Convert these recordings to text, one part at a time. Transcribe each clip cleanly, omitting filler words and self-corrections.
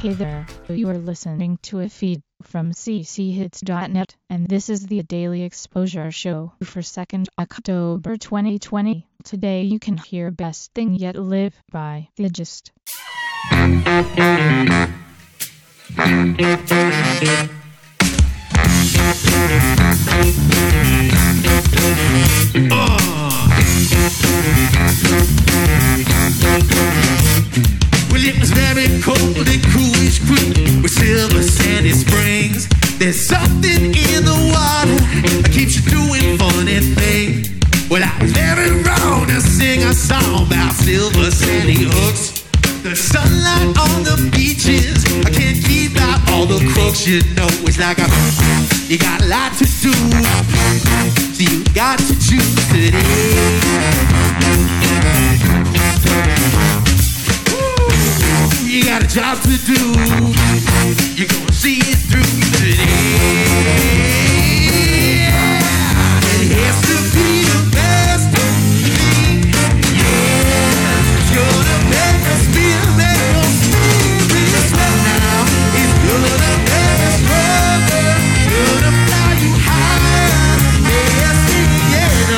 Hey there, you are listening to a feed from cchits.net, and this is the Daily Exposure Show for 2nd October 2020. Today you can hear Best Thing Yet Live by The Gist. Well, it was very cold and coolish creek with silver sandy springs. There's something in the water that keeps you doing funny things. Well, I was very wrong to sing a song about silver sandy hooks. The sunlight on the beaches, I can't keep out all the crooks. You know, it's like you got a lot to do, so you got to choose today. You got a job to do, you're gonna see it through today. It has to be the best thing, yeah. It's gonna make us feel, make us feel right now. It's gonna make us stronger, gonna fly you higher. Best thing, yeah,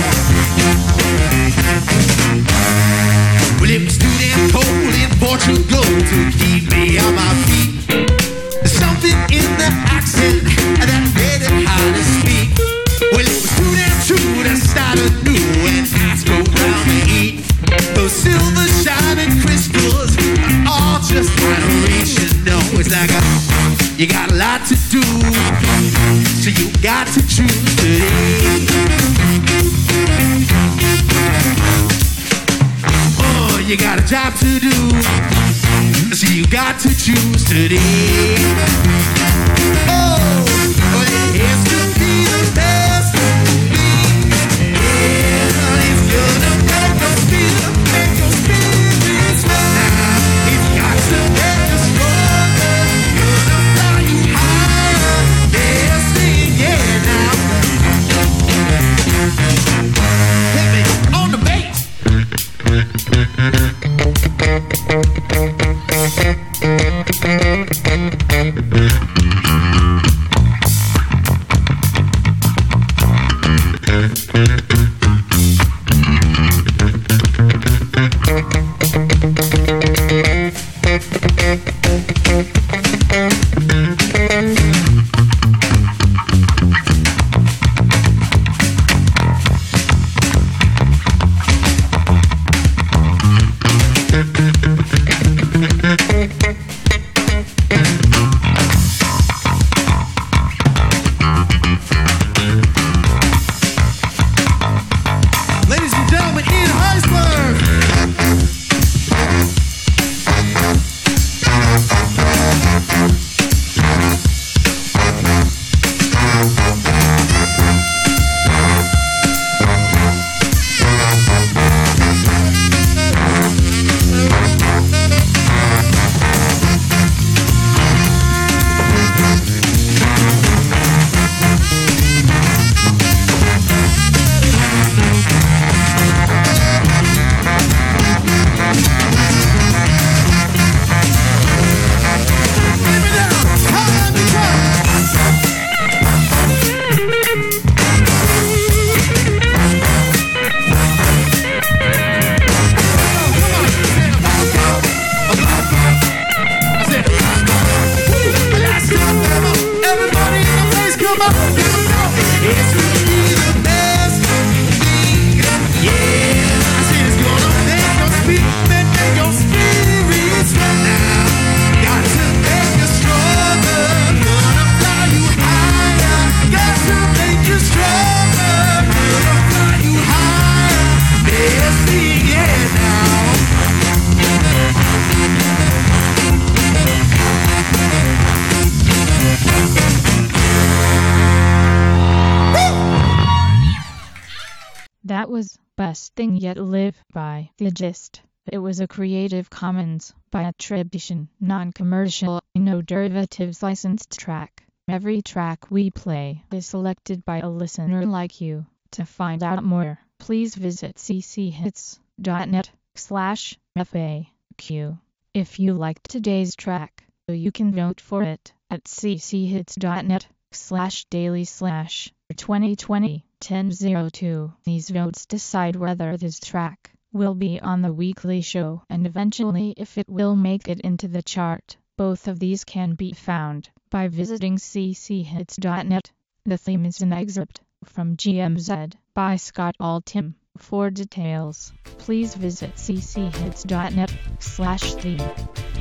no. Well, it was too damn cold in Portugal to keep me on my feet. There's something in the accent that made it hard to speak. Well, it was too damn true to start anew and ask around to eat. Those silver shining crystals are all just out of reach. You know, it's like you got a lot to do, so you got to choose today. You got a job to do, so you got to choose today. Oh, it has to be the best thing. Yeah, it's gonna make us feel, make us feel now. It's got to make us stronger, gonna fly you higher. Best thing, yeah, now. Hit me on the bass. That was Best Thing Yet Live by The Gist. It was a Creative Commons by attribution, non-commercial, no derivatives licensed track. Every track we play is selected by a listener like you. To find out more, please visit cchits.net/FAQ. If you liked today's track, You can vote for it at cchits.net/daily/2020-1002. These votes decide whether this track will be on the weekly show and eventually if it will make it into the chart. Both of these can be found by visiting cchits.net. The theme is an excerpt from GMZ by Scott Altham. For details, please visit cchits.net/theme.